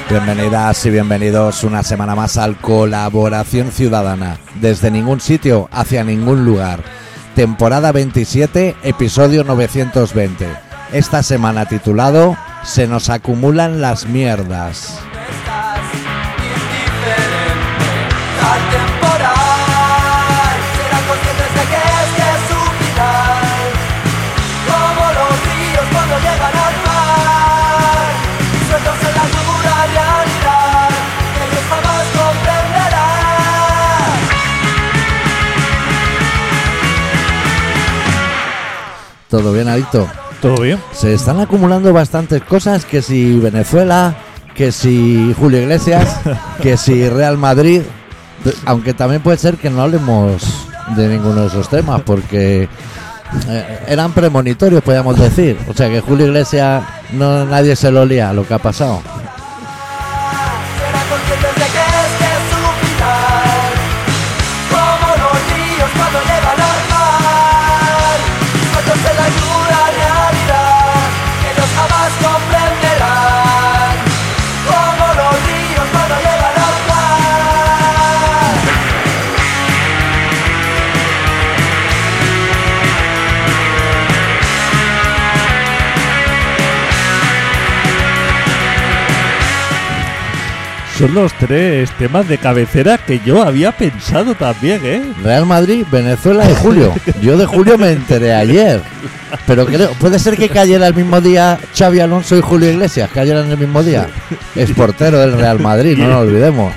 Bienvenidas y bienvenidos una semana más al Colaboración Ciudadana, desde ningún sitio hacia ningún lugar. Temporada 27, episodio 920. Esta semana titulado Se nos acumulan las mierdas. ¿Todo bien, Adicto? ¿Todo bien? Se están acumulando bastantes cosas, que si Venezuela, que si Julio Iglesias, que si Real Madrid, aunque también puede ser que no hablemos de ninguno de esos temas, porque eran premonitorios, podríamos decir. O sea, que Julio Iglesias, nadie se lo olía lo que ha pasado. Son los tres temas de cabecera que yo había pensado también, ¿eh? Real Madrid, Venezuela y Julio. Yo de Julio me enteré ayer. Pero creo, puede ser que cayera el mismo día Xavi Alonso y Julio Iglesias, cayeran el mismo día. Es portero del Real Madrid, no nos olvidemos.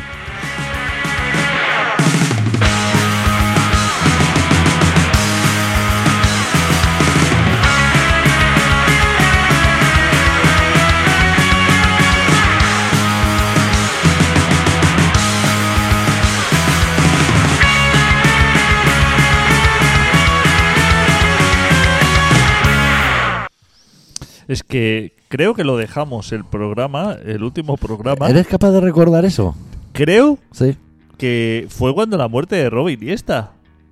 Es que creo que lo dejamos el último programa. ¿Eres capaz de recordar eso? Creo Sí. que fue cuando la muerte de Robin Iniesta.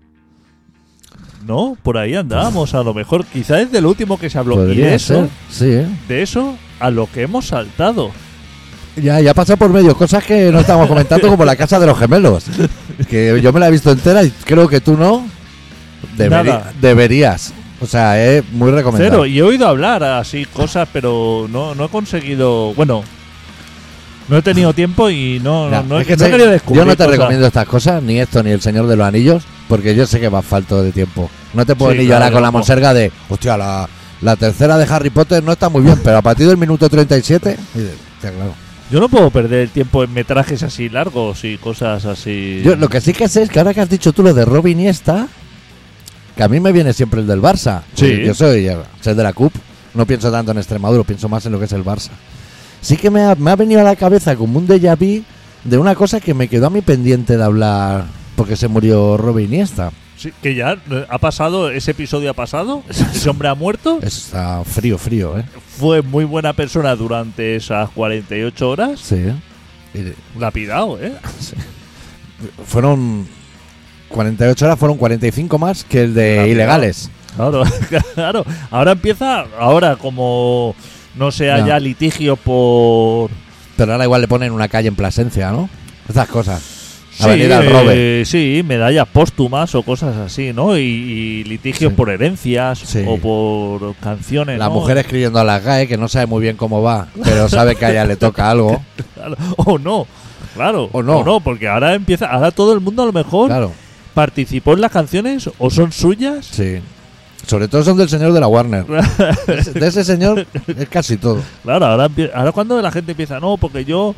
¿No? Por ahí andábamos, a lo mejor. Quizás es de lo último que se habló. Podría Y eso, ser, sí, de eso a lo que hemos saltado. Ya pasa por medio, cosas que no estamos comentando, como la casa de los gemelos. Que yo me la he visto entera y creo que tú no. Nada. Deberías. O sea, es muy recomendable. Cero, y he oído hablar así cosas, pero no he conseguido. Bueno, no he tenido tiempo y no he querido descubrir. Yo no te cosas. recomiendo estas cosas, ni esto ni El Señor de los Anillos, porque yo sé que va falto de tiempo. No te puedo Sí, ni claro, llorar con la no. monserga de, hostia, la tercera de Harry Potter no está muy bien, pero a partir del minuto 37, hostia, claro. Yo no puedo perder el tiempo en metrajes así largos y cosas así. Yo lo que sí que sé es que ahora que has dicho tú lo de Robin Iniesta, que a mí me viene siempre el del Barça. Sí. Yo soy de la CUP, no pienso tanto en Extremadura, pienso más en lo que es el Barça. Sí que me ha venido a la cabeza como un déjà vu de una cosa que me quedó a mí pendiente de hablar porque se murió Robin Iniesta. Sí, que ya ha pasado, ese episodio ha pasado, ese hombre ha muerto, Está frío, ¿eh? fue muy buena persona durante esas 48 horas, Sí. Y lapidado, ¿eh? fueron 48 horas, fueron 45 más que el de Lapidado. ilegales. Claro, claro. Ahora como no sea Ya. ya litigio por... Pero ahora igual le ponen una calle en Plasencia, ¿no? Esas cosas. Sí, Avenida al Robe. sí, medallas póstumas o cosas así, ¿no? Y litigios Sí. por herencias Sí. o por canciones, La ¿no? mujer escribiendo a la GAE, que no sabe muy bien cómo va, pero sabe que a ella le toca algo. Claro. O no, claro. O no. Porque ahora todo el mundo a lo mejor Claro, participó en las canciones o son suyas. sí. Sobre todo son del señor de la Warner. De ese señor es casi todo. Claro, ahora cuando la gente empieza, no, porque yo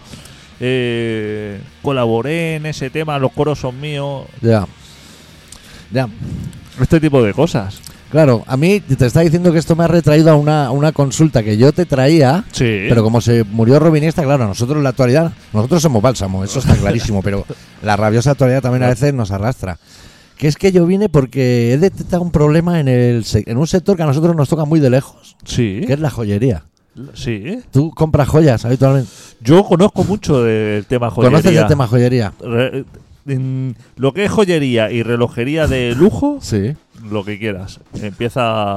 colaboré en ese tema, los coros son míos, Ya. este tipo de cosas. Claro, a mí te está diciendo que esto me ha retraído a una consulta que yo te traía, Sí. pero como se murió Robin Iniesta, claro, nosotros en la actualidad, nosotros somos bálsamo, eso está clarísimo, pero la rabiosa actualidad también a veces nos arrastra. Que es que yo vine porque he detectado un problema en un sector que a nosotros nos toca muy de lejos, Sí. que es la joyería. Sí. ¿Tú compras joyas habitualmente? Yo conozco mucho del tema joyería. ¿Conoces el tema joyería? Lo que es joyería y relojería de lujo, Sí. lo que quieras. Empieza.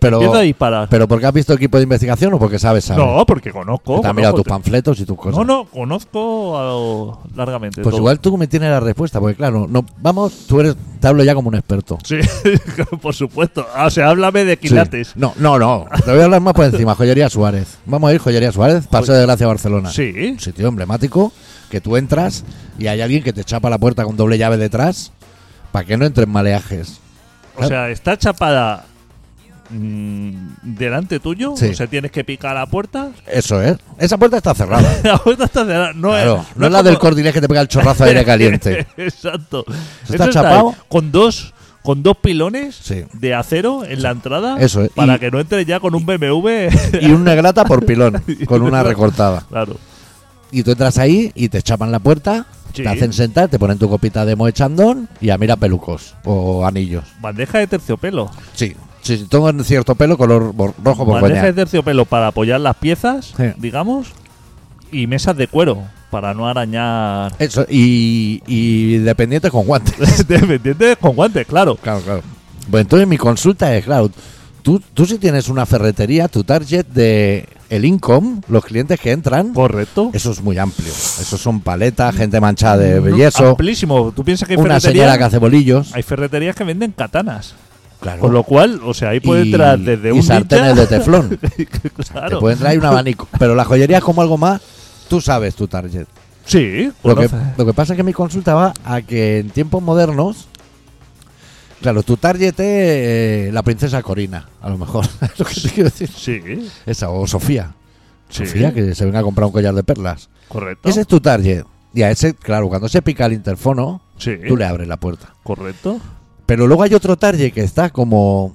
Empieza a disparar. ¿Pero porque has visto equipo de investigación o porque sabes? No, porque conozco. Te has mirado tus panfletos y tus cosas. No, conozco largamente. Pues todo. igual tú me tienes la respuesta, porque claro, no, vamos, te hablo ya como un experto. Sí, por supuesto. O sea, háblame de quilates. Sí. No. Te voy a hablar más por encima. Joyería Suárez. Vamos a ir Joyería Suárez, Paseo de Gracia, Barcelona. Sí. Un sitio emblemático que tú entras y hay alguien que te chapa la puerta con doble llave detrás para que no entren maleajes. O sea, está chapada delante tuyo. Sí. O sea, tienes que picar la puerta. Eso es. Esa puerta está cerrada. La puerta está cerrada. No Claro, es, no es la del Cordilés que te pega el chorrazo de aire caliente. Exacto. Está Eso chapado. ahí, con dos pilones Sí. de acero en la entrada. Eso es. Para que no entre ya con un BMW. Y un negrata por pilón, con una recortada. Claro. Y tú entras ahí y te chapan la puerta, Sí. te hacen sentar, te ponen tu copita de Moët Chandon y a mira pelucos o anillos. Bandeja de terciopelo. Sí, tengo cierto pelo color rojo por Bandeja de terciopelo para apoyar las piezas, Sí. digamos. Y mesas de cuero para no arañar. Eso, y dependientes con guantes. Dependiente con guantes, claro. Claro. Pues entonces mi consulta es, claro, tú si tienes una ferretería, tu target de el income, los clientes que entran, Correcto. eso es muy amplio. Esos son paletas, gente manchada de yeso, Amplísimo. Tú piensas que hay una señora que hace bolillos. hay ferreterías que venden katanas. Claro. Con lo cual, o sea, ahí puede entrar desde y un sartenes ninja- de teflón. Claro. Te puede entrar ahí un abanico. Pero la joyería es como algo más, tú sabes tu target. Sí, Lo que pasa es que mi consulta va a que en tiempos modernos, claro, tu target es la princesa Corina, a lo mejor. Es lo que te quiero decir. Sí, Esa, o Sofía. sí. Sofía, que se venga a comprar un collar de perlas. Correcto. Ese es tu target. Y a ese, claro, cuando se pica el interfono, Sí, tú le abres la puerta. correcto. Pero luego hay otro target que está como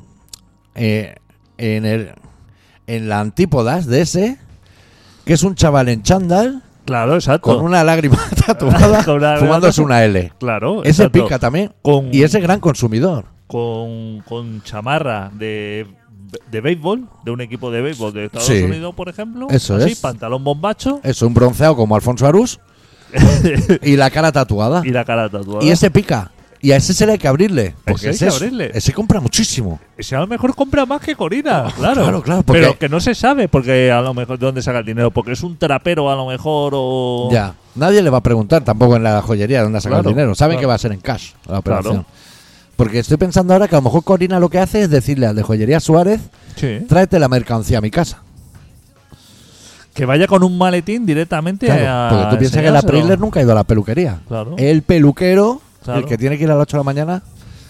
en la antípodas de ese, que es un chaval en chándal Claro, exacto. con una lágrima tatuada Con una- fumándose una L. Claro, Ese exacto. pica también. Con- Y ese gran consumidor. con chamarra de béisbol, de un equipo de béisbol de Estados Sí. Unidos, por ejemplo. Eso así, es. pantalón bombacho Es un bronceado como Alfonso Arús y la cara tatuada. y la cara tatuada. Y ese pica. Y a ese se le hay que abrirle. Porque Ese hay que abrirle. ese compra muchísimo. Ese a lo mejor compra más que Corina, claro. claro, porque- Pero que no se sabe porque a lo mejor de dónde saca el dinero, porque es un trapero a lo mejor o... Ya. Nadie le va a preguntar tampoco en la joyería dónde ha sacado Claro, el dinero. Saben claro. que va a ser en cash la operación. Claro. Porque estoy pensando ahora que a lo mejor Corina lo que hace es decirle al de Joyería Suárez, Sí. tráete la mercancía a mi casa. Que vaya con un maletín directamente Claro, a porque tú piensas que la enseñárselo. Prisler nunca ha ido a la peluquería. Claro. El peluquero, Claro. el que tiene que ir a las 8 de la mañana.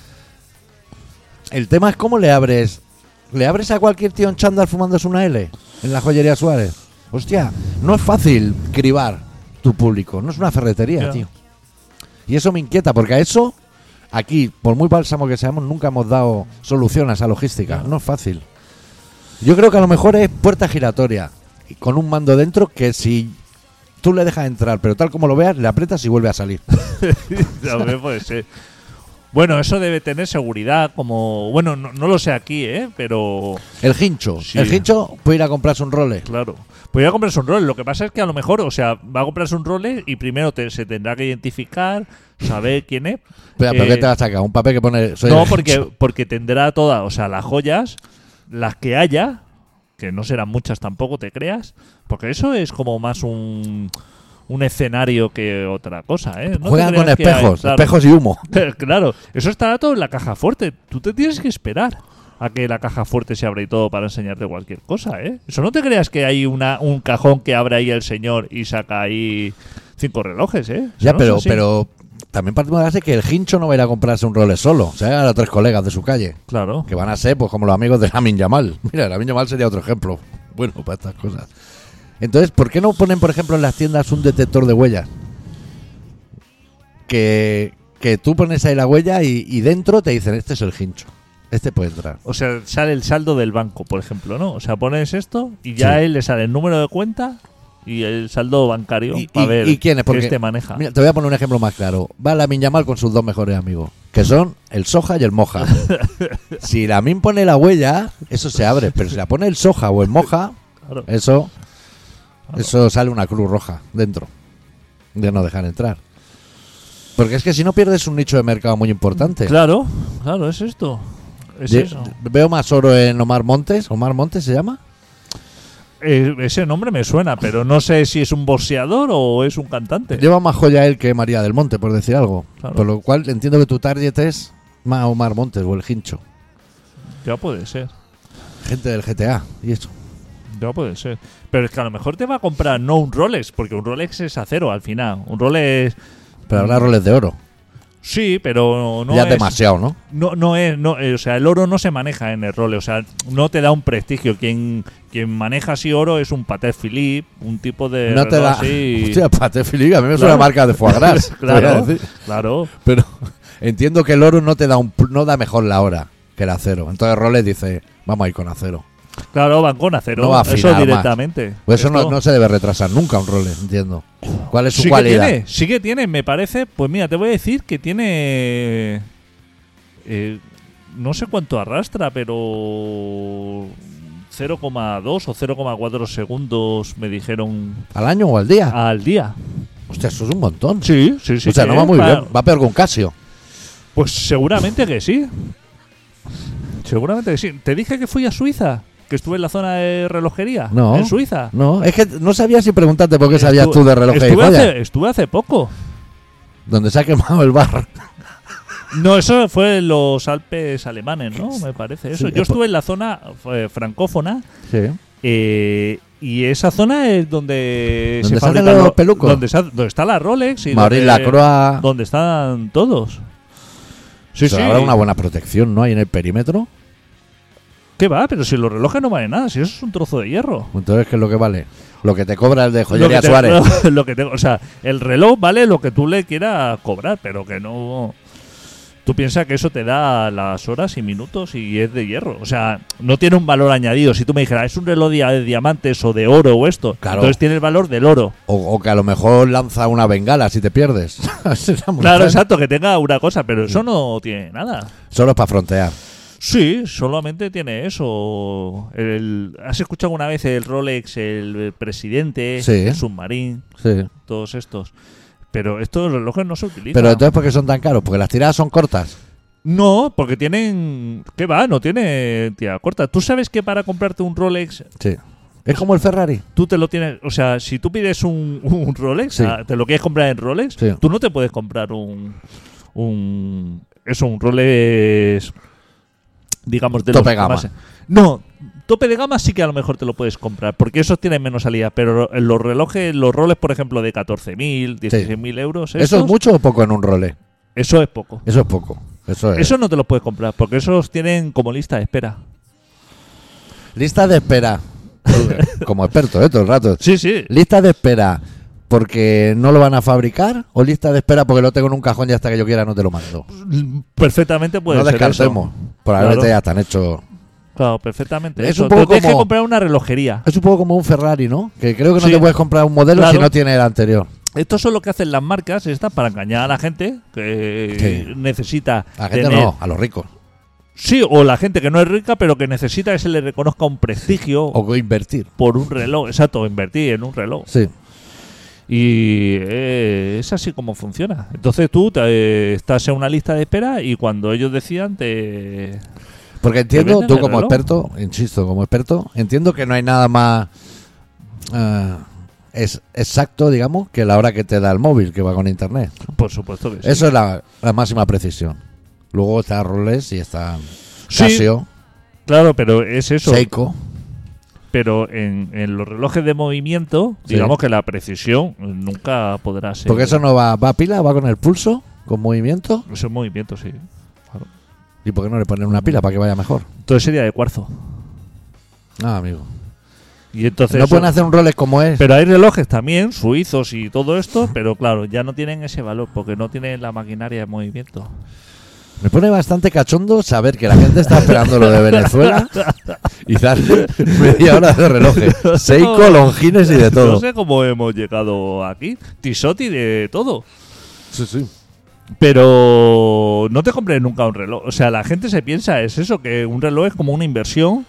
El tema es cómo le abres. ¿Le abres a cualquier tío en chándal fumándose una L en la Joyería Suárez? Hostia, no es fácil cribar tu público. No es una ferretería, Ya. tío. Y eso me inquieta, porque a eso, aquí, por muy bálsamo que seamos, nunca hemos dado solución a esa logística. Ya. No es fácil. Yo creo que a lo mejor es puerta giratoria, y con un mando dentro que si tú le dejas entrar, pero tal como lo veas, le aprietas y vuelve a salir. También puede ser. Bueno, eso debe tener seguridad, como... Bueno, no lo sé aquí, pero... El hincho. Sí. El hincho puede ir a comprarse un role. Claro. Podría comprarse un rol. Lo que pasa es que a lo mejor, o sea, va a comprarse un rol y primero se tendrá que identificar, saber quién es. ¿Pero qué te va a sacar? ¿Un papel que pone soy No, el hincho? porque tendrá todas, o sea, las joyas, las que haya, que no serán muchas tampoco, te creas, porque eso es como más un escenario que otra cosa, ¿eh? No te Juegan con creas que hay- espejos, claro. espejos y humo. Claro, eso estará todo en la caja fuerte. Tú te tienes que esperar a que la caja fuerte se abra y todo para enseñarte cualquier cosa, ¿eh? Eso no te creas que hay un cajón que abre ahí el señor y saca ahí 5 relojes, ¿eh? Eso Ya, no es así. pero también partimos de la base que el hincho no va a ir a comprarse un Rolex solo. O sea, a los 3 colegas de su calle. Claro. Que van a ser pues como los amigos de Lamin Yamal. Mira, Lamin Yamal sería otro ejemplo. Bueno, para estas cosas. Entonces, ¿por qué no ponen, por ejemplo, en las tiendas un detector de huellas? Que tú pones ahí la huella y dentro te dicen, este es el hincho. Este puede entrar. O sea, sale el saldo del banco, por ejemplo, ¿no? O sea, pones esto y ya Sí. a él le sale el número de cuenta y el saldo bancario ¿Y, para ver y quién es? Porque, qué este maneja. Mira, te voy a poner un ejemplo más claro. Va Lamin Yamal con sus 2 mejores amigos, que son el Soja y el Moja. Si Lamin pone la huella, eso se abre. Pero si la pone el Soja o el Moja, Claro. eso sale una cruz roja dentro de no dejar entrar. Porque es que si no pierdes un nicho de mercado muy importante. Claro, es esto. Es eso. Veo más oro en Omar Montes. ¿Omar Montes se llama? Ese nombre me suena, pero no sé si es un boxeador o es un cantante. Lleva más joya él que María del Monte, por decir algo. Claro. Por lo cual entiendo que tu target es más Omar Montes o el Hincho. Ya puede ser. Gente del GTA y eso. Ya puede ser. Pero es que a lo mejor te va a comprar no un Rolex, porque un Rolex es acero al final. Un Rolex. Pero habrá roles de oro. Sí, pero no ya es demasiado, ¿no? o sea, el oro no se maneja en el Rolex, o sea, no te da un prestigio. Quien maneja así oro es un Patek Philippe, un tipo de No te reloj da. así. Hostia, Patek Philippe, a mí me Claro. suena marca de foie gras. te voy a Claro, decir. claro. Pero entiendo que el oro no te da no da mejor la hora que el acero. Entonces Rolex dice, vamos a ir con acero. Claro, van con acero. No va a eso afinar más. directamente. Pues eso Esto- no se debe retrasar nunca un Rolex, entiendo. ¿Cuál es su sí cualidad? sí que tiene, me parece. Pues mira, te voy a decir que tiene. No sé cuánto arrastra, pero 0,2 o 0,4 segundos me dijeron ¿Al año o al día? al día. Hostia, eso es un montón. Sí. o sea, no va muy bien. Va peor que un Casio. Pues seguramente que sí. Seguramente que sí. ¿Te dije que fui a Suiza? ¿Que estuve en la zona de relojería? No. ¿En Suiza? No, es que no sabía si preguntarte por qué sabías Estu- tú de relojes y joyas. estuve hace poco. Donde se ha quemado el bar. No, eso fue en los Alpes alemanes, ¿no? Me parece eso. Sí, Yo estuve en la zona francófona Sí. y esa zona es donde ¿Donde se se hacen fabrican los pelucos? donde está la Rolex y Maurice Lacroix. donde están todos. Sí, Pero habrá una buena protección, ¿no? Ahí en el perímetro. ¿Qué va? Pero si los relojes no valen nada, si eso es un trozo de hierro. Entonces, ¿qué es lo que vale? Lo que te cobra el de Lo Joyería que te- Suárez. o sea, el reloj vale lo que tú le quieras cobrar, pero que no. Tú piensas que eso te da las horas y minutos y es de hierro. O sea, no tiene un valor añadido. Si tú me dijeras, es un reloj de diamantes o de oro o esto, Claro. entonces tiene el valor del oro. O que a lo mejor lanza una bengala si te pierdes. Claro, exacto, que tenga una cosa, pero eso no tiene nada. Solo es para frontear. Sí, solamente tiene eso. ¿Has escuchado alguna vez el Rolex, el presidente, Sí. el Submarine, Sí. todos estos? Pero estos relojes no se utilizan. Pero entonces, ¿por qué son tan caros? Porque las tiradas son cortas. No, porque tienen... ¿Qué va? No tiene tira corta. ¿Tú sabes que para comprarte un Rolex, Sí. Es como el Ferrari. tú te lo tienes... O sea, si tú pides un Rolex, Sí. te lo quieres comprar en Rolex, Sí. tú no te puedes comprar un Rolex... Digamos, de Tope los gama. más- No, tope de gama sí que a lo mejor te lo puedes comprar, porque esos tienen menos salida, pero en los relojes, los Rolex, por ejemplo, de 14.000, 16.000 euros... ¿Eso es estos, mucho o poco en un Rolex? Eso es poco. Eso es poco. Eso es. Eso no te lo puedes comprar, porque esos tienen como lista de espera. Lista de espera. Como experto, todo el rato. Sí, sí. Lista de espera porque no lo van a fabricar o lista de espera porque lo tengo en un cajón y hasta que yo quiera no te lo mando. Perfectamente puede no ser descartemos. eso. Probablemente Claro. ya están hechos. Claro, perfectamente. Es eso. un poco Pero tienes que como- comprar una relojería. Es un poco como un Ferrari, ¿no? Que creo que no Sí. te puedes comprar un modelo Claro. si no tiene el anterior. Esto es lo que hacen las marcas estas para engañar a la gente que Sí. necesita A la gente tener- no, a los ricos. Sí, o la gente que no es rica pero que necesita que se le reconozca un prestigio O invertir. por un reloj. Exacto, invertir en un reloj. Sí. Y es así como funciona. Entonces tú estás en una lista de espera y cuando ellos decidan te... Porque entiendo, venden tú el como reloj. experto, insisto, como experto, entiendo que no hay nada más es exacto, digamos, que la hora que te da el móvil que va con internet. Por supuesto que sí. Eso es la máxima precisión. Luego está Rolex y está Sí. Casio, Claro, pero es eso. Seiko. Pero en los relojes de movimiento, Sí. digamos que la precisión nunca podrá ser. Porque eso no va a pila, va con el pulso, con movimiento. Eso es movimiento, sí. Claro. ¿Y por qué no le ponen una pila para que vaya mejor? Entonces sería de cuarzo. Ah, amigo. Y entonces No eso- pueden hacer un Rolex como es. Pero hay relojes también, suizos y todo esto, pero claro, ya no tienen ese valor porque no tienen la maquinaria de movimiento. Me pone bastante cachondo saber que la gente está esperando lo de Venezuela y darle media hora de relojes. Seiko, Longines y de No todo. sé cómo hemos llegado aquí. Tissot y de todo. Sí, sí. Pero no te compres nunca un reloj. O sea, la gente se piensa, es eso, que un reloj es como una inversión,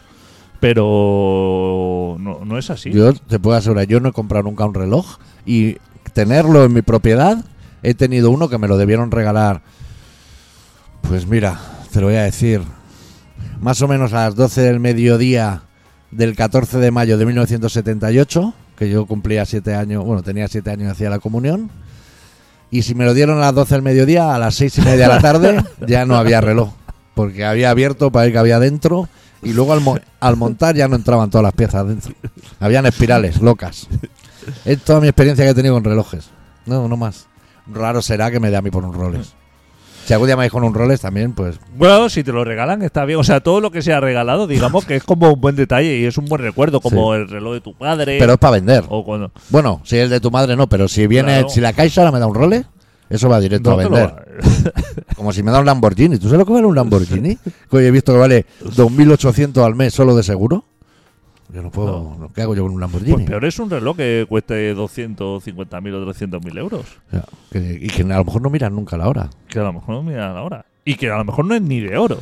pero no es así. Yo te puedo asegurar, yo no he comprado nunca un reloj y tenerlo en mi propiedad, he tenido uno que me lo debieron regalar. Pues mira, te lo voy a decir. más o menos a las 12 del mediodía del 14 de mayo de 1978, que yo cumplía 7 años, bueno, tenía 7 años y hacía la comunión. Y si me lo dieron a las 12 del mediodía, a las 6:30 de la tarde, ya no había reloj, porque había abierto para ver que había dentro, y luego al montar ya no entraban todas las piezas dentro. Habían espirales locas. Es toda mi experiencia que he tenido con relojes. No más. Raro será que me dé a mí por un Rolex. Si algún día me dejo con un Rolex también, pues... Bueno, si te lo regalan está bien. O sea, todo lo que sea regalado, digamos que es como un buen detalle y es un buen recuerdo, como el reloj de tu padre. Pero es para vender. O cuando... Bueno, si es de tu madre no, pero si viene, Claro. si la Caixa ahora me da un Rolex, eso va directo No a te vender. Como si me da un Lamborghini. ¿Tú sabes lo que vale un Lamborghini? Que hoy he visto que vale 2.800 al mes solo de seguro. Yo no puedo... No. ¿Qué hago yo con un Lamborghini? Pues peor es un reloj que cueste 250.000 o 300.000 euros. O sea, y que a lo mejor no miran nunca la hora. Que a lo mejor no miran ahora. Y que a lo mejor no es ni de oro.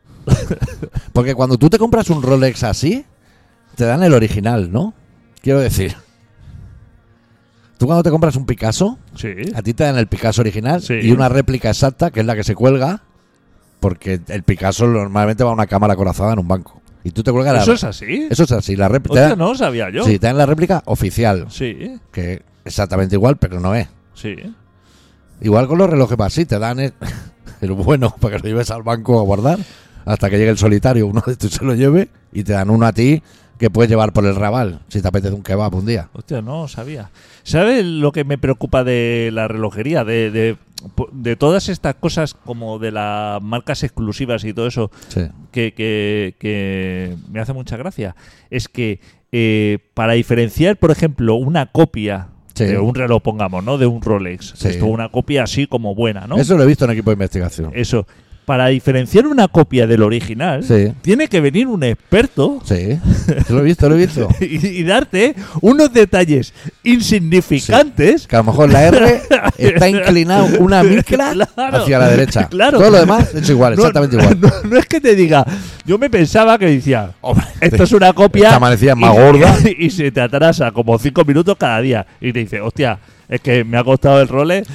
Porque cuando tú te compras un Rolex así, te dan el original, ¿no? Quiero decir, tú cuando te compras un Picasso, Sí. a ti te dan el Picasso original Sí. y una réplica exacta, que es la que se cuelga, porque el Picasso normalmente va a una cámara acorazada en un banco. Y tú te cuelgas la... ¿Eso es así? Eso es así, la réplica... Hostia, no lo sabía yo. Sí, te dan la réplica oficial, Sí, que es exactamente igual, pero no es. sí. Igual con los relojes así, te dan el bueno para que lo lleves al banco a guardar hasta que llegue el solitario, uno de estos se lo lleve y te dan uno a ti que puedes llevar por el Raval si te apetece un kebab un día. Hostia, no lo sabía. ¿Sabes lo que me preocupa de la relojería? De todas estas cosas como de las marcas exclusivas y todo eso Sí. que me hace mucha gracia. Es que para diferenciar, por ejemplo, una copia Sí. de un reloj, pongamos, ¿no? De un Rolex. Sí. Esto, una copia así como buena, ¿no? Eso lo he visto en equipo de investigación. Eso. Para diferenciar una copia del original, Sí. tiene que venir un experto Sí, lo he visto, lo he visto. y darte unos detalles insignificantes. Que a lo mejor la R está inclinada una micra Claro, hacia la derecha. claro. Todo lo demás es igual, No, exactamente igual. No es que te diga, yo me pensaba que decía, Hombre, esto es una copia. esta manecilla es más y- gorda. Y se te atrasa como 5 minutos cada día. Y te dice, hostia, es que me ha costado el Rolex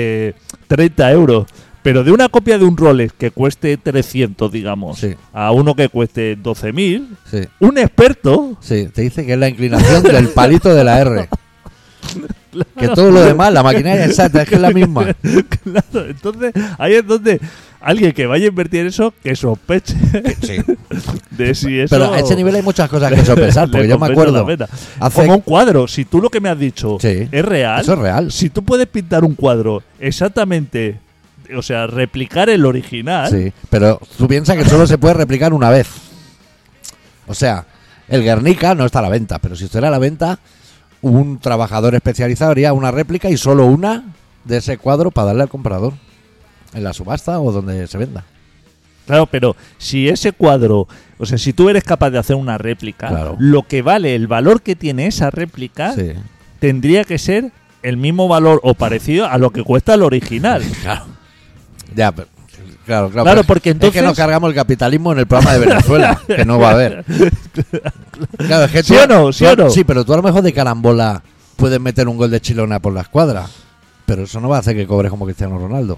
30 euros. Pero de una copia de un Rolex que cueste 300, digamos, Sí. a uno que cueste 12.000, Sí, un experto. sí, te dice que es la inclinación del palito de la R. Que todo lo demás, la maquinaria exacta, es que es la misma. Claro, entonces ahí es donde alguien que vaya a invertir eso que sospeche Sí. de si eso. Pero a ese nivel hay muchas cosas que sopesar, porque le yo me compensa acuerdo. la pena. hace- Como un cuadro, si tú lo que me has dicho Sí. es real, Eso es real. si tú puedes pintar un cuadro exactamente, o sea, replicar el original, Sí, pero tú piensas que solo se puede replicar una vez. O sea, el Guernica no está a la venta, pero si estuviera a la venta, un trabajador especializado haría una réplica y solo una de ese cuadro para darle al comprador. En la subasta o donde se venda. claro, pero si ese cuadro, o sea, si tú eres capaz de hacer una réplica, Claro. lo que vale, el valor que tiene esa réplica, Sí, tendría que ser el mismo valor o parecido a lo que cuesta el original. claro. Ya, pero, claro. Claro, pero porque es que entonces- no cargamos el capitalismo en el programa de Venezuela, que no va a haber. Claro, es que ¿Sí o no? ¿Sí o no? Sí, pero tú a lo mejor de carambola puedes meter un gol de Chilona por la escuadra. Pero eso no va a hacer que cobres como Cristiano Ronaldo.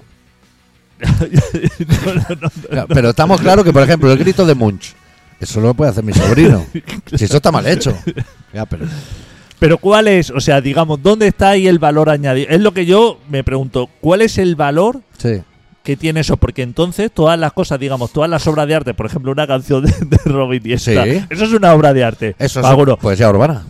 Claro, pero estamos claros que, por ejemplo, el grito de Munch, eso lo puede hacer mi sobrino. Si eso está mal hecho. Ya, pero Pero ¿cuál es? O sea, digamos, ¿dónde está ahí el valor añadido? Es lo que yo me pregunto. ¿Cuál es el valor sí. que tiene eso? Porque entonces todas las cosas, digamos, todas las obras de arte, por ejemplo, una canción de Robin y esta, Sí. eso es una obra de arte. Eso Ah, bueno, es poesía urbana.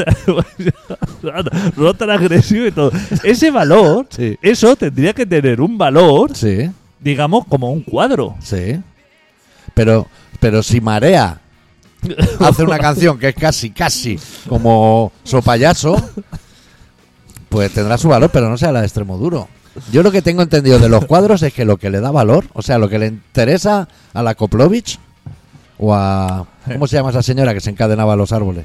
no tan agresivo y todo. Ese valor, Sí. eso tendría que tener un valor, Sí, digamos, como un cuadro. sí. Pero si Marea hace una canción que es casi como Sopayaso, pues tendrá su valor, pero no sea la de Extremoduro. Yo lo que tengo entendido de los cuadros es que lo que le da valor, o sea, lo que le interesa a la Koplovich o a... ¿Cómo se llama esa señora que se encadenaba a los árboles?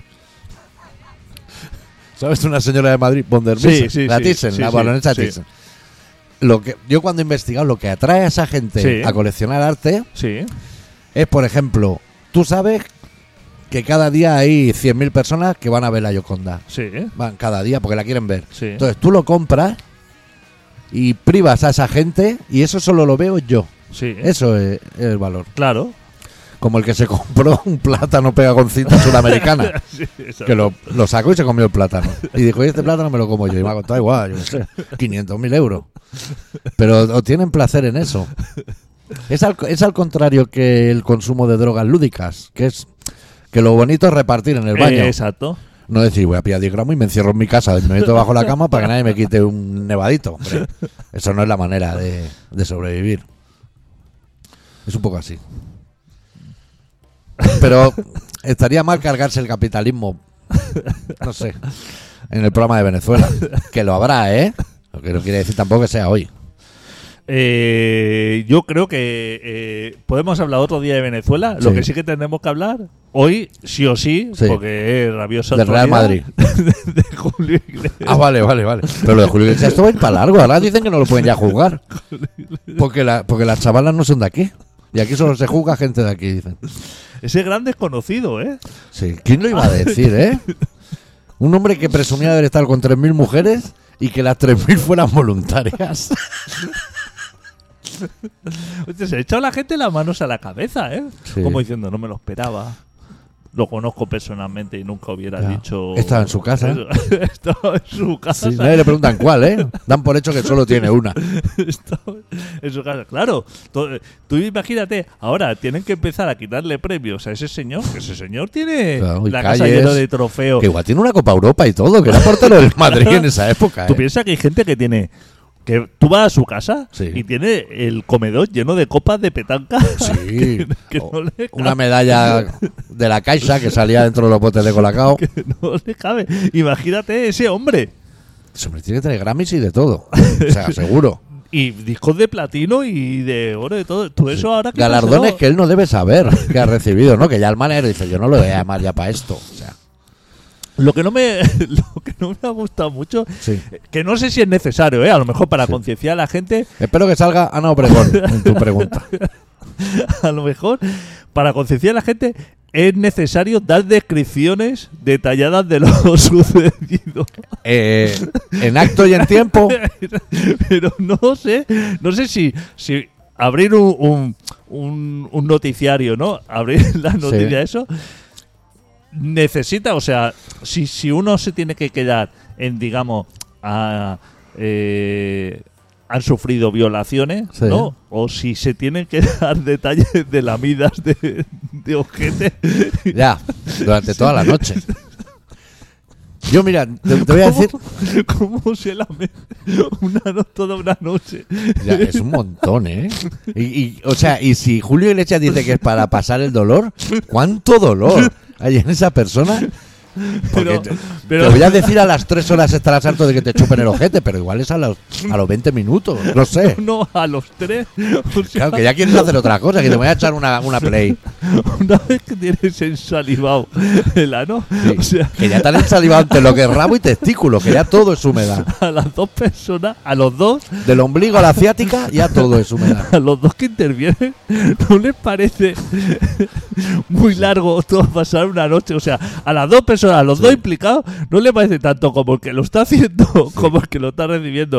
¿Sabes? Una señora de Madrid, von der Missen, Sí, la sí, Thyssen, sí, la sí, baronesa sí. Thyssen. Lo que, yo cuando he investigado, lo que atrae a esa gente Sí. a coleccionar arte Sí. es, por ejemplo, tú sabes que cada día hay 100.000 personas que van a ver la Gioconda. Sí. Van cada día porque la quieren ver. Sí. Entonces tú lo compras y privas a esa gente y eso solo lo veo yo. Sí. Eso es el valor. Claro. Como el que se compró un plátano pega con cinta sudamericana. Sí, exacto. Que lo sacó y se comió el plátano. Y dijo, y este plátano me lo como yo. Y me ha costado igual, yo no sé, 500.000 euros. Pero obtienen placer en eso. Es al contrario que el consumo de drogas lúdicas, que es que lo bonito es repartir en el baño. Exacto. No decir, voy a pillar 10 gramos y me encierro en mi casa, me meto bajo la cama para que nadie me quite un nevadito. Hombre, eso no es la manera de sobrevivir. Es un poco así. Pero estaría mal cargarse el capitalismo, no sé, en el programa de Venezuela. Que lo habrá, ¿eh? Lo que no quiere decir tampoco que sea hoy. Yo creo que podemos hablar otro día de Venezuela. Lo Sí. que sí que tendremos que hablar hoy, sí o sí, Sí. porque es rabiosa Del Real actualidad, Madrid. de Julio Iglesias. Ah, vale. Pero lo de Julio Iglesias esto va a ir para largo. Ahora dicen que no lo pueden ya juzgar. Porque las chavalas no son de aquí. Y aquí solo se juzga gente de aquí, dicen. Ese gran desconocido, ¿eh? Sí. ¿Quién lo iba a decir, eh? Un hombre que presumía de haber estado con 3.000 mujeres y que las 3.000 fueran voluntarias. Hostia, se ha echado la gente las manos a la cabeza, ¿eh? Sí. Como diciendo, no me lo esperaba. Lo conozco personalmente y nunca hubiera Ya. dicho... Estaba en su casa. Estaba en su casa. Sí, nadie le preguntan cuál, ¿eh? Dan por hecho que solo tiene una. Estaba en su casa. Claro, tú imagínate, ahora tienen que empezar a quitarle premios a ese señor, que ese señor tiene Claro, y la casa calles, llena de trofeos. Que igual tiene una Copa Europa y todo, que era portero del Madrid en esa época, Tú ¿eh? piensas que hay gente que tiene... Que tú vas a su casa Sí. y tiene el comedor lleno de copas de petanca. Sí. que O no le una medalla de la Caixa que salía dentro de los botes de Colacao. no le cabe. Imagínate ese hombre. Ese hombre tiene que tener Grammys y de todo. O sea, seguro. Y discos de platino y de oro y todo. Todo eso ahora que Galardones que él no debe saber que ha recibido, ¿no? Que ya el manager dice, yo no lo voy a llamar ya para esto. O sea, Lo que no me ha gustado mucho, sí. que no sé si es necesario, a lo mejor para Sí. concienciar a la gente, Espero que salga Ana Obregón en tu pregunta. a lo mejor para concienciar a la gente es necesario dar descripciones detalladas de lo sucedido. En acto y en tiempo, Pero no sé si abrir un noticiario, ¿no? Abrir la noticia de eso necesita, o sea, si uno se tiene que quedar en, digamos, han sufrido violaciones, Sí. ¿no? O si se tienen que dar detalles de lamidas de ojete. ya, durante toda la noche. Yo, mira, te voy a decir, ¿Cómo se lame toda una noche? ya, es un montón, ¿eh? O sea, y si Julio Iglesias dice que es para pasar el dolor, ¿cuánto dolor hay en esa persona? Porque Pero- te voy a decir a las 3 horas estarás harto de que te chupen el ojete, pero igual es a los 20 minutos, no sé. No, a los 3. O sea, Claro, que ya quieres hacer otra cosa, que te voy a echar una play. una vez que tienes ensalivado el ano, Sí, o sea, que ya te han ensalivado entre lo que es rabo y testículo, que ya todo es humedad. a las dos personas, a los dos Del ombligo a la ciática, ya todo es humedad. a los dos que intervienen, ¿no les parece muy largo todo pasar una noche? O sea, a las dos personas, a los dos implicados, no les parece tanto como el que lo está haciendo como el que lo está recibiendo.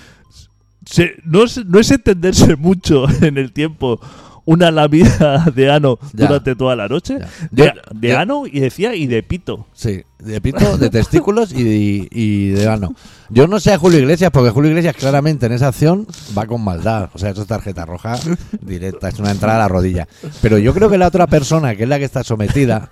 No es entenderse mucho en el tiempo una lamida de ano Ya. durante toda la noche. Ya. De ano y decía y de pito. Sí, de pito, de testículos y de ano. Yo no sé a Julio Iglesias, porque Julio Iglesias claramente en esa acción va con maldad. O sea, eso es tarjeta roja directa, es una entrada a la rodilla. Pero yo creo que la otra persona, que es la que está sometida,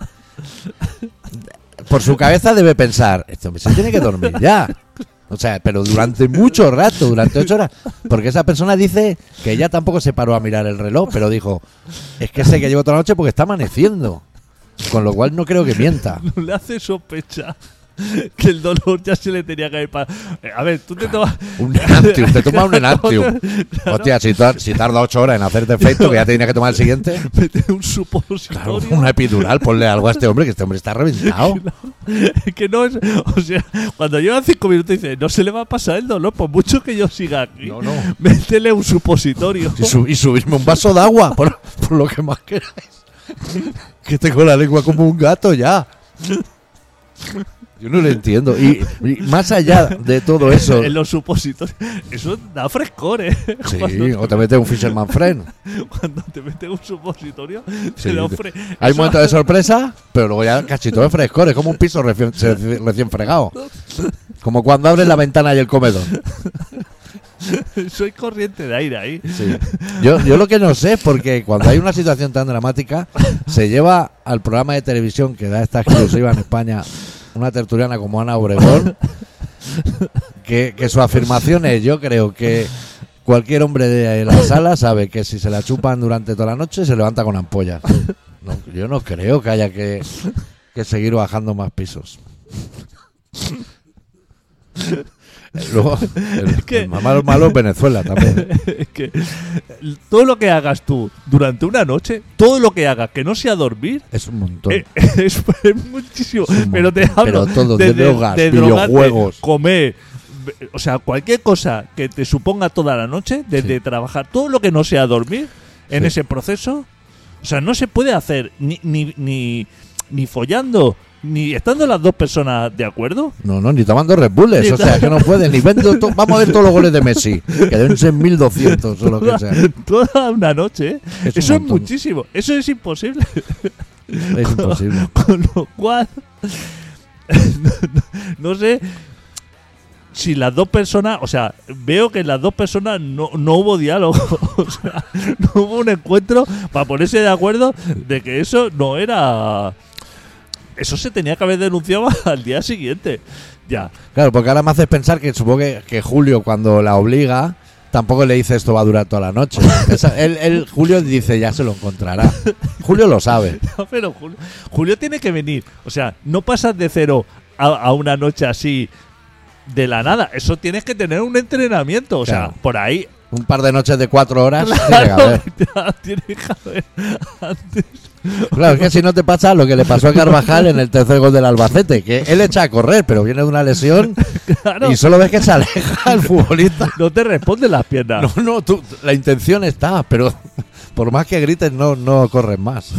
por su cabeza debe pensar, este hombre se tiene que dormir ya. O sea, pero durante mucho rato, durante 8 horas. Porque esa persona dice que ella tampoco se paró a mirar el reloj, pero dijo, es que sé que llevo toda la noche porque está amaneciendo. Con lo cual no creo que mienta. No le hace sospechar que el dolor ya se le tenía que haber a ver, tú te tomas Un Enantium, te tomas un Enantium. Claro. Hostia, si tarda 8 horas en hacerte efecto, que ya te tenía que tomar el siguiente. mete un Claro, supositorio. una epidural, ponle algo a este hombre, que este hombre está reventado. Que no es, o sea, cuando lleva 5 minutos dice, no se le va a pasar el dolor, por mucho que yo siga aquí. No, no. Métele un supositorio. Y subirme un vaso de agua, por lo que más queráis. Que tengo la lengua como un gato ya. Yo no lo entiendo. Y más allá de todo eso... En los supositorios. Eso da frescor, ¿eh? Sí, o te metes un Fisherman Friend. Cuando te metes un supositorio, Sí, te da hay momentos de sorpresa, pero luego ya cachito de frescor. Es como un piso recién fregado. Como cuando abres la ventana y el comedor. Soy corriente de aire ahí. Sí. Yo lo que no sé es porque cuando hay una situación tan dramática, se lleva al programa de televisión que da esta exclusiva en España una tertuliana como Ana Obregón, que su afirmación es: yo creo que cualquier hombre de la sala sabe que si se la chupan durante toda la noche se levanta con ampollas. No, yo no creo que haya que seguir bajando más pisos. Luego, el malo es Venezuela también. Es que todo lo que hagas tú durante una noche, todo lo que hagas que no sea dormir, Es un montón. es muchísimo. Es un Pero te montón. hablo Pero todo, de drogas, drogarte, videojuegos. comer, o sea, cualquier cosa que te suponga toda la noche, desde Sí. trabajar, todo lo que no sea dormir en Sí. ese proceso, o sea, no se puede hacer ni follando, ni estando las dos personas de acuerdo. No, ni tomando Red Bulls, Ni o sea, que no pueden. Ni vendo vamos a ver todos los goles de Messi, que deben ser 1200 o lo que sea. Toda una noche, ¿eh? Es un Eso es montón. muchísimo. Eso es imposible. Es imposible. Con lo cual, no sé si las dos personas, o sea, veo que las dos personas no hubo diálogo, o sea, no hubo un encuentro para ponerse de acuerdo de que eso no era... Eso se tenía que haber denunciado al día siguiente. Ya. Claro, porque ahora me haces pensar que supongo que Julio, cuando la obliga, tampoco le dice esto va a durar toda la noche. Julio dice ya se lo encontrará. Julio lo sabe. No, pero Julio tiene que venir. O sea, no pasas de cero a una noche así de la nada. Eso tienes que tener un entrenamiento. O Claro. sea, por ahí. Un par de noches de 4 horas tiene que Claro, haber. ya tiene que haber antes. Claro, es que si no te pasa lo que le pasó a Carvajal en el tercer gol del Albacete, que él echa a correr, pero viene de una lesión Claro. y solo ves que se aleja el futbolista. No te responden las piernas. No, la intención está, pero por más que grites no corres más.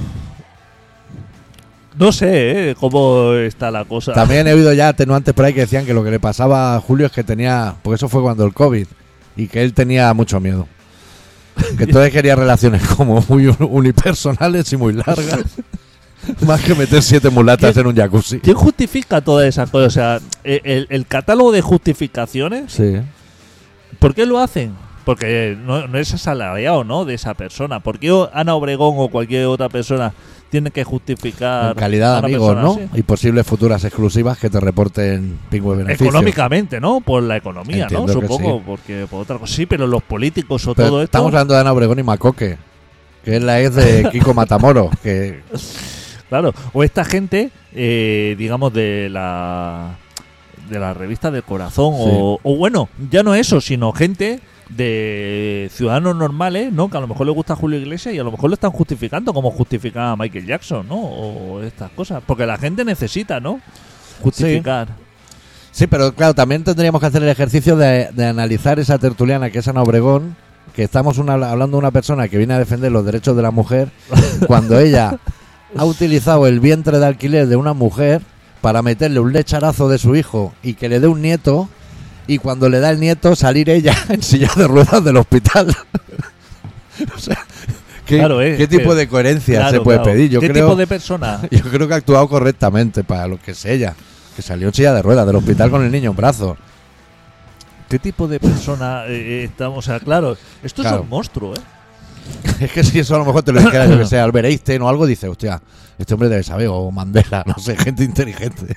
No sé cómo está la cosa. También he oído ya atenuantes por ahí que decían que lo que le pasaba a Julio es que tenía, porque eso fue cuando el COVID, y que él tenía mucho miedo. Que entonces quería relaciones como muy unipersonales y muy largas. Más que meter 7 mulatas en un jacuzzi. ¿Quién justifica todas esas cosas? O sea, el catálogo de justificaciones, Sí. ¿por qué lo hacen? Porque no es asalariado, ¿no? De esa persona. ¿Por qué Ana Obregón o cualquier otra persona tiene que justificar En calidad a de una amigos, persona ¿no? así? Y posibles futuras exclusivas que te reporten pingüe beneficios. Económicamente, ¿no? Por la economía, Entiendo ¿no? que Supongo, sí. porque por otra cosa. Sí, pero los políticos o Pero todo esto. estamos hablando de Ana Obregón y Macoque, que es la ex de Kiko Matamoros, que Claro, o esta gente, digamos, de la revista del corazón, Sí. o bueno, ya no eso, sino gente de ciudadanos normales, ¿no? Que a lo mejor le gusta Julio Iglesias y a lo mejor lo están justificando como justificaba Michael Jackson, ¿no? O estas cosas. Porque la gente necesita, ¿no? Justificar. Sí, pero claro, también tendríamos que hacer el ejercicio de analizar esa tertuliana que es Ana Obregón, que estamos hablando de una persona que viene a defender los derechos de la mujer, cuando ella ha utilizado el vientre de alquiler de una mujer para meterle un lecharazo de su hijo y que le dé un nieto, y cuando le da el nieto salir ella en silla de ruedas del hospital. O sea, Claro, ¿qué tipo de coherencia Claro, se puede claro. pedir? Yo ¿Qué creo, tipo de persona? yo creo que ha actuado correctamente para lo que es ella, que salió en silla de ruedas del hospital con el niño en brazos. ¿Qué tipo de persona estamos? O sea, claro, esto Claro. es un monstruo, ¿eh? Es que si eso a lo mejor te lo dijera, yo que sé, Albert Einstein o algo, dice, hostia, este hombre debe saber, o Mandela, no sé, gente inteligente.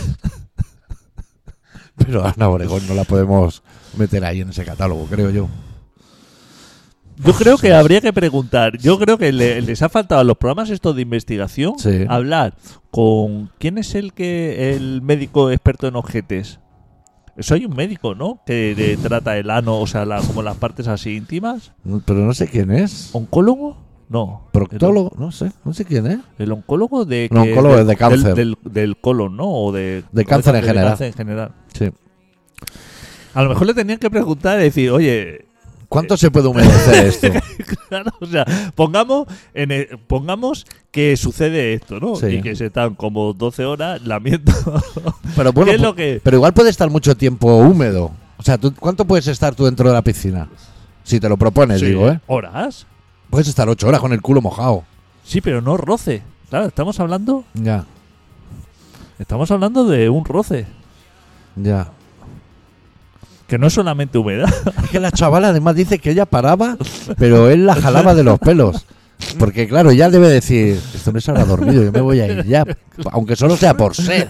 Pero a Ana Obregón no la podemos meter ahí en ese catálogo, creo yo. Yo creo que habría que preguntar. Yo creo que les ha faltado a los programas estos de investigación Sí. hablar con quién es el médico experto en ojetes. Eso hay un médico, ¿no? Que trata el ano, o sea, como las partes así íntimas. Pero no sé quién es. ¿Oncólogo? No. Proctólogo, no sé quién es. El oncólogo de El oncólogo es de cáncer. del colon, ¿no? O de cáncer en general. cáncer en general. Sí. A lo mejor le tenían que preguntar y decir, oye, ¿Cuánto se puede humedecer esto? Claro, o sea, pongamos que sucede esto, ¿no? Sí. Y que se están como 12 horas lamiendo. Pero bueno, ¿Qué es lo que...? pero igual puede estar mucho tiempo húmedo. O sea, ¿cuánto puedes estar tú dentro de la piscina? Si te lo propones, Sí, digo, ¿eh? ¿Horas? Puedes estar 8 horas con el culo mojado. Sí, pero no roce. Claro, estamos hablando Ya, de un roce. ya. Que no es solamente humedad. Es que la chavala además dice que ella paraba, pero él la jalaba de los pelos. Porque claro, ella debe decir, esto me se habrá dormido, yo me voy a ir ya. Aunque solo sea por sed.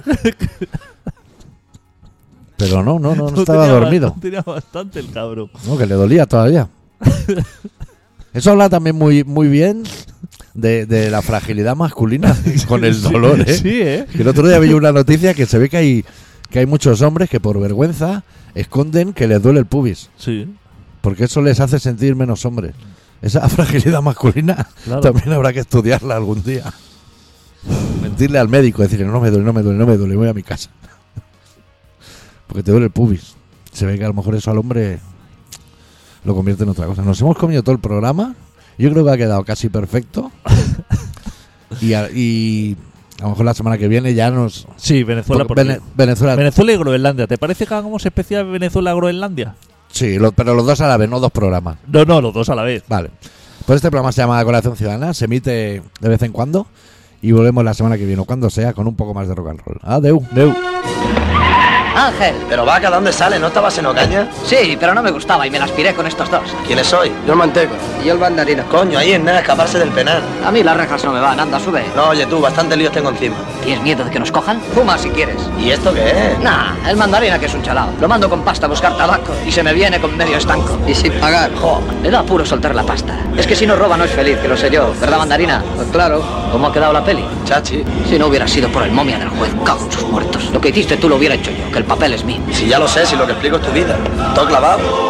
Pero no estaba tenía dormido. Tenía bastante el cabrón. No, que le dolía todavía. Eso habla también muy bien de la fragilidad masculina con el dolor, ¿eh? Sí, ¿eh? Que el otro día vi una noticia que se ve que hay muchos hombres que por vergüenza esconden que les duele el pubis. Sí. Porque eso les hace sentir menos hombres. Esa fragilidad masculina Claro. también habrá que estudiarla algún día. Mentirle al médico, decirle no me duele, voy a mi casa. Porque te duele el pubis. Se ve que a lo mejor eso al hombre lo convierte en otra cosa. Nos hemos comido todo el programa. Yo creo que ha quedado casi perfecto. y a lo mejor la semana que viene ya nos... Sí, Venezuela. porque Porque Venezuela... Venezuela y Groenlandia. ¿Te parece que hagamos especial Venezuela-Groenlandia? Sí, pero los dos a la vez, no dos programas. No, los dos a la vez. Vale. Pues este programa se llama Colación Ciudadana. Se emite de vez en cuando. Y volvemos la semana que viene, o cuando sea, con un poco más de rock and roll. Adeu. Ángel. Pero vaca, ¿dónde sale? ¿No estabas en Ocaña? Sí, pero no me gustaba y me la aspiré con estos dos. ¿Quiénes soy? Yo el manteco. Y yo el mandarina. Coño, ahí en nada, escaparse del penal. A mí las rejas no me van, anda, sube. No, oye tú, bastante líos tengo encima. ¿Tienes miedo de que nos cojan? Fuma si quieres. ¿Y esto qué es? Nah, el mandarina que es un chalao. Lo mando con pasta a buscar tabaco y se me viene con medio estanco. Y sin pagar. Jo, le da apuro soltar la pasta. Es que si no roba no es feliz, que lo sé yo. ¿Verdad, mandarina? Pues claro. ¿Cómo ha quedado la peli? Chachi, Si no hubiera sido por el momia del juez, cago en sus muertos. Lo que hiciste tú lo hubiera hecho yo, que el papel es mío. si ya lo sé, si lo que explico es tu vida. Todo clavado.